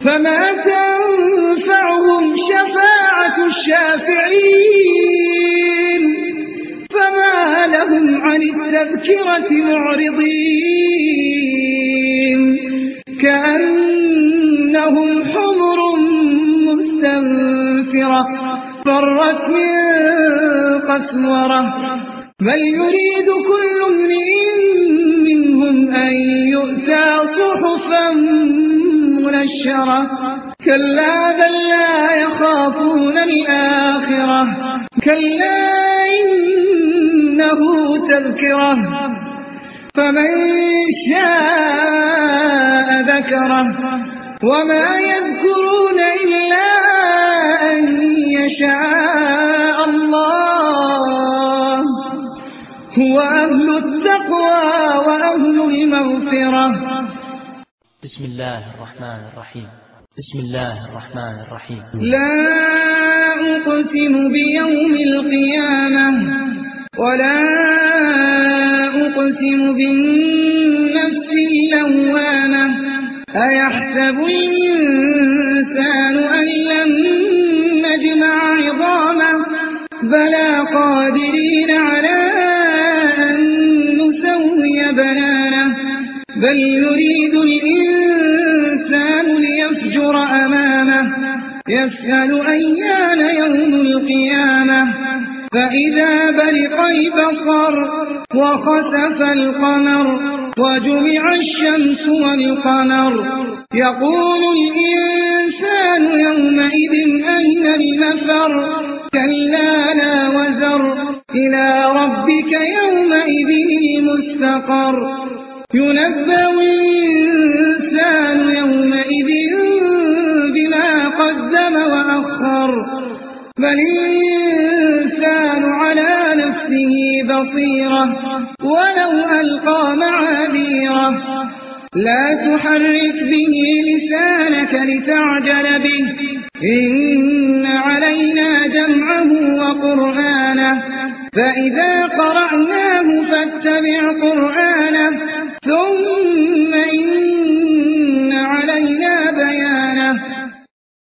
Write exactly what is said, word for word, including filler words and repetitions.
فما تنفعهم شفاعة الشافعين فما لهم عن التذكرة معرضين كأنهم حمر مستنفرة فرت من قسورة بل يريد كل امرئ منهم أن يؤتى صحفا منشرة كلا بل لا يخافون الآخرة كلا إنه تذكرة فمن شاء ذكره وما يذكرون إلا أن يشاء الله هو أهل التقوى وأهل المغفرة. بسم الله الرحمن الرحيم. بسم الله الرحمن الرحيم. لا أقسم بيوم القيامة ولا أقسم بالنفس اللوامة أيحسب الإنسان أن لن نجمع عظامه بلى قادرين على أن نسوي بنانه بل يريد الإنسان ليفجر أمامه يسأل أيان يوم القيامة فإذا برق البصر وخسف القمر وجمع الشمس والقمر يقول الإنسان يومئذ أين المفر كلا لا وزر إلى ربك يومئذ المستقر ينبأ الإنسان يومئذ بما قدم وأخر بل الإنسان على نفسه بصيرة ولو ألقى معاذيره لا تحرك به لسانك لتعجل به إن علينا جمعه وقرآنه فإذا قرأناه فاتبع قرآنه